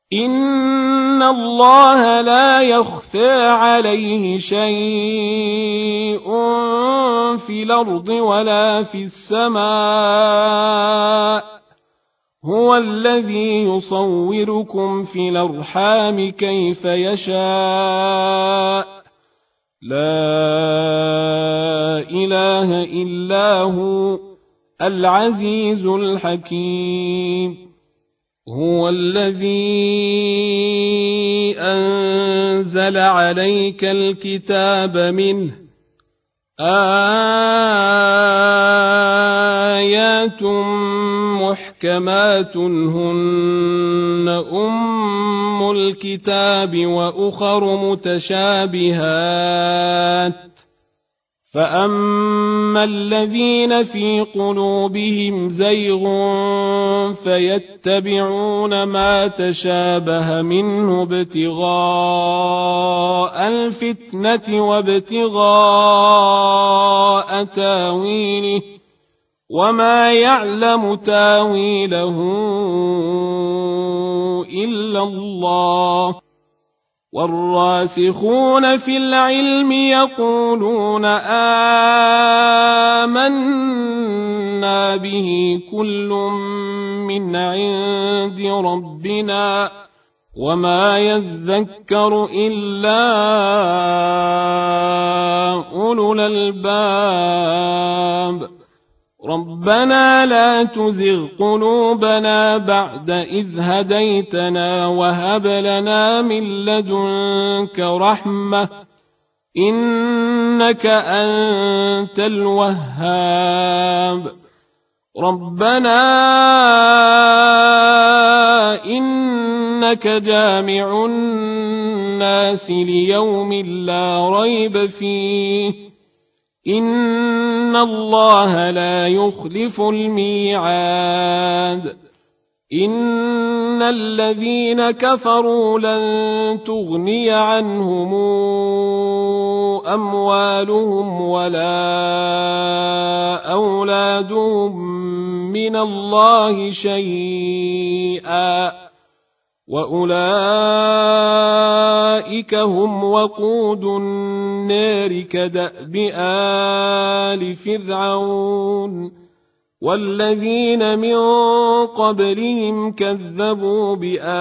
إن الله لا يخفى عليه شيء في الأرض ولا في السماء هو الذي يصوركم في الأرحام كيف يشاء لا إله إلا هو العزيز الحكيم هو الذي أنزل عليك الكتاب منه آيات محكمات هن أم الكتاب وأخر متشابهات فأما الذين في قلوبهم زيغ فيتبعون ما تشابه منه ابتغاء الفتنة وابتغاء تاويله وما يعلم تاويله إلا الله والراسخون في العلم يقولون آمنا به كل من عند ربنا وما يذكر إلا أولو الألباب ربنا لا تزغ قلوبنا بعد إذ هديتنا وهب لنا من لدنك رحمة إنك أنت الوهاب ربنا إنك جامع الناس ليوم لا ريب فيه إن الله لا يخلف الميعاد إن الذين كفروا لن تغني عنهم أموالهم ولا أولادهم من الله شيئا وأولئك هم وقود النار كدأب آل فرعون والذين من قبلهم كذبوا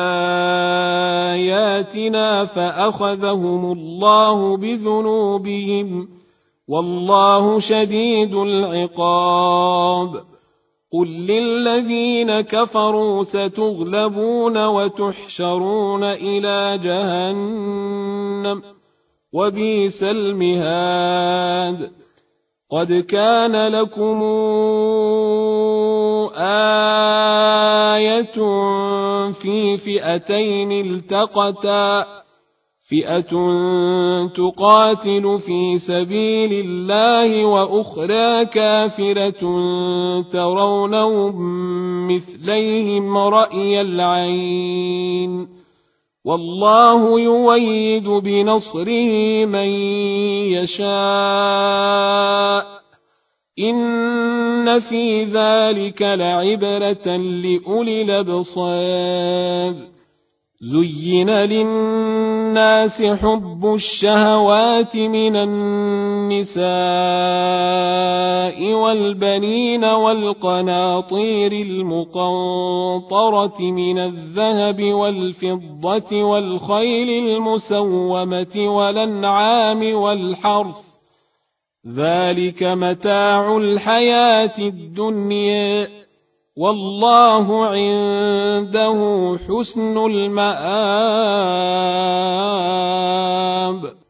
بآياتنا فأخذهم الله بذنوبهم والله شديد العقاب قل للذين كفروا ستغلبون وتحشرون إلى جهنم وبئس المهاد قد كان لكم آية في فئتين التقتا فئة تقاتل في سبيل الله وأخرى كافرة ترونهم مثليهم رأي العين والله يؤيد بنصره من يشاء إن في ذلك لعبرة لأولي الأبصار زين للناس حب الشهوات من النساء والبنين والقناطير المقنطرة من الذهب والفضة والخيل المسومة والأنعام والحرث ذلك متاع الحياة الدنيا والله عنده حسن المآب